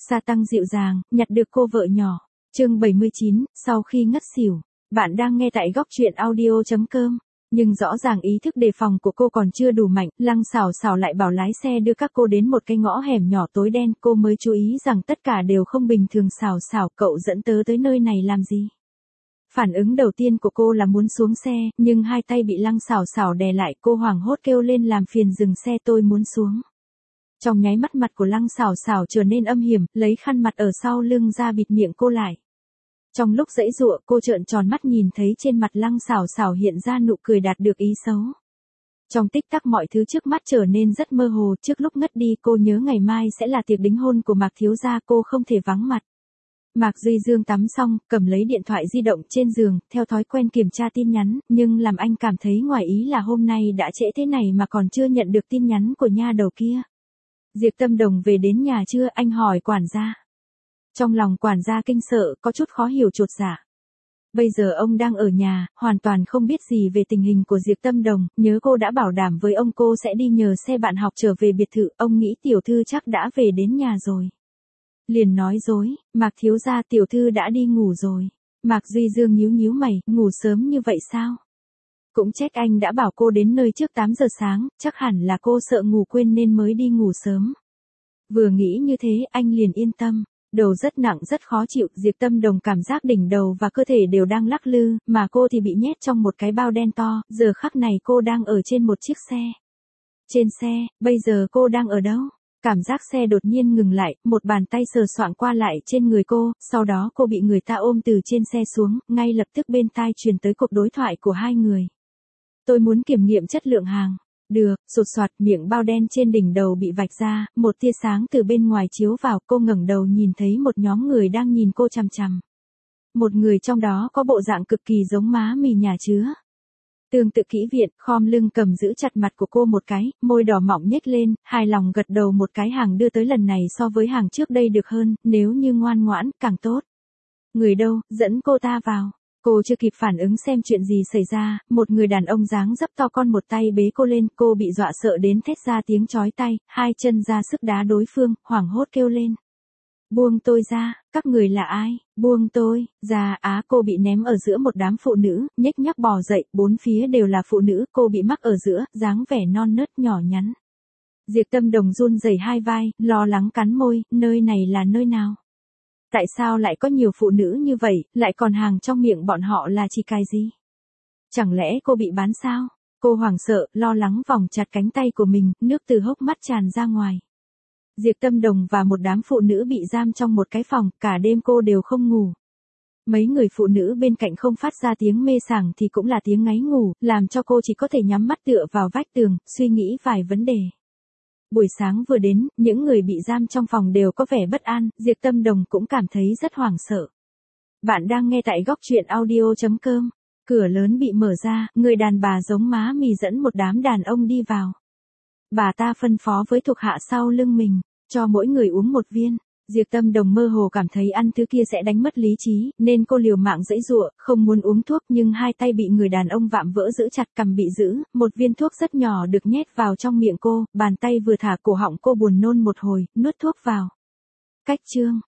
Sa Tăng dịu dàng, nhặt được cô vợ nhỏ. Chương 79, sau khi ngất xỉu. Bạn đang nghe tại góc truyện audio.com. Nhưng rõ ràng ý thức đề phòng của cô còn chưa đủ mạnh, Lăng Xảo Xảo lại bảo lái xe đưa các cô đến một cái ngõ hẻm nhỏ tối đen, cô mới chú ý rằng tất cả đều không bình thường. Xảo Xảo, cậu dẫn tớ tới nơi này làm gì? Phản ứng đầu tiên của cô là muốn xuống xe, nhưng hai tay bị Lăng Xảo Xảo đè lại, cô hoảng hốt kêu lên làm phiền dừng xe, tôi muốn xuống. Trong nháy mắt mặt của Lăng Xảo Xảo trở nên âm hiểm, lấy khăn mặt ở sau lưng ra bịt miệng cô lại. Trong lúc giãy giụa, cô trợn tròn mắt nhìn thấy trên mặt Lăng Xảo Xảo hiện ra nụ cười đạt được ý xấu. Trong tích tắc mọi thứ trước mắt trở nên rất mơ hồ, trước lúc ngất đi cô nhớ ngày mai sẽ là tiệc đính hôn của Mạc thiếu gia, cô không thể vắng mặt. Mạc Duy Dương tắm xong, cầm lấy điện thoại di động trên giường, theo thói quen kiểm tra tin nhắn, nhưng làm anh cảm thấy ngoài ý là hôm nay đã trễ thế này mà còn chưa nhận được tin nhắn của nha đầu kia. Diệp Tâm Đồng về đến nhà chưa, anh hỏi quản gia. Trong lòng quản gia kinh sợ, có chút khó hiểu chột dạ. Bây giờ ông đang ở nhà, hoàn toàn không biết gì về tình hình của Diệp Tâm Đồng, nhớ cô đã bảo đảm với ông cô sẽ đi nhờ xe bạn học trở về biệt thự, ông nghĩ tiểu thư chắc đã về đến nhà rồi. Liền nói dối, Mạc thiếu gia, tiểu thư đã đi ngủ rồi. Mạc Duy Dương nhíu nhíu mày, ngủ sớm như vậy sao? Cũng trách anh đã bảo cô đến nơi trước 8 giờ sáng, chắc hẳn là cô sợ ngủ quên nên mới đi ngủ sớm. Vừa nghĩ như thế, anh liền yên tâm. Đầu rất nặng rất khó chịu, Diệp Tâm Đồng cảm giác đỉnh đầu và cơ thể đều đang lắc lư, mà cô thì bị nhét trong một cái bao đen to, giờ khắc này cô đang ở trên một chiếc xe. Trên xe, bây giờ cô đang ở đâu? Cảm giác xe đột nhiên ngừng lại, một bàn tay sờ soạng qua lại trên người cô, sau đó cô bị người ta ôm từ trên xe xuống, ngay lập tức bên tai truyền tới cuộc đối thoại của hai người. Tôi muốn kiểm nghiệm chất lượng hàng. Được, sột soạt, miệng bao đen trên đỉnh đầu bị vạch ra, một tia sáng từ bên ngoài chiếu vào, cô ngẩng đầu nhìn thấy một nhóm người đang nhìn cô chằm chằm. Một người trong đó có bộ dạng cực kỳ giống má mì nhà chứa. Tương tự Kỹ Viện, khom lưng cầm giữ chặt mặt của cô một cái, môi đỏ mọng nhếch lên, hài lòng gật đầu một cái, hàng đưa tới lần này so với hàng trước đây được hơn, nếu như ngoan ngoãn, càng tốt. Người đâu, dẫn cô ta vào. Cô chưa kịp phản ứng xem chuyện gì xảy ra, một người đàn ông dáng dấp to con một tay bế cô lên, cô bị dọa sợ đến thét ra tiếng chói tai, hai chân ra sức đá đối phương, hoảng hốt kêu lên. Buông tôi ra, các người là ai, buông tôi ra, cô bị ném ở giữa một đám phụ nữ, nhếch nhác bò dậy, bốn phía đều là phụ nữ, cô bị mắc ở giữa, dáng vẻ non nớt nhỏ nhắn. Diệp Tâm Đồng run rẩy hai vai, lo lắng cắn môi, nơi này là nơi nào? Tại sao lại có nhiều phụ nữ như vậy, lại còn hàng trong miệng bọn họ là chỉ cái gì? Chẳng lẽ cô bị bán sao? Cô hoảng sợ, lo lắng vòng chặt cánh tay của mình, nước từ hốc mắt tràn ra ngoài. Diệp Tâm Đồng và một đám phụ nữ bị giam trong một cái phòng, cả đêm cô đều không ngủ. Mấy người phụ nữ bên cạnh không phát ra tiếng mê sảng thì cũng là tiếng ngáy ngủ, làm cho cô chỉ có thể nhắm mắt tựa vào vách tường, suy nghĩ vài vấn đề. Buổi sáng vừa đến, những người bị giam trong phòng đều có vẻ bất an, Diệp Tâm Đồng cũng cảm thấy rất hoảng sợ. Bạn đang nghe tại góc truyện audio.com. Cửa lớn bị mở ra, người đàn bà giống má mì dẫn một đám đàn ông đi vào. Bà ta phân phó với thuộc hạ sau lưng mình, cho mỗi người uống một viên. Diệp Tâm Đồng mơ hồ cảm thấy ăn thứ kia sẽ đánh mất lý trí, nên cô liều mạng giãy giụa, không muốn uống thuốc, nhưng hai tay bị người đàn ông vạm vỡ giữ chặt, cằm bị giữ, một viên thuốc rất nhỏ được nhét vào trong miệng cô, bàn tay vừa thả cổ họng cô buồn nôn một hồi, nuốt thuốc vào. Cách chương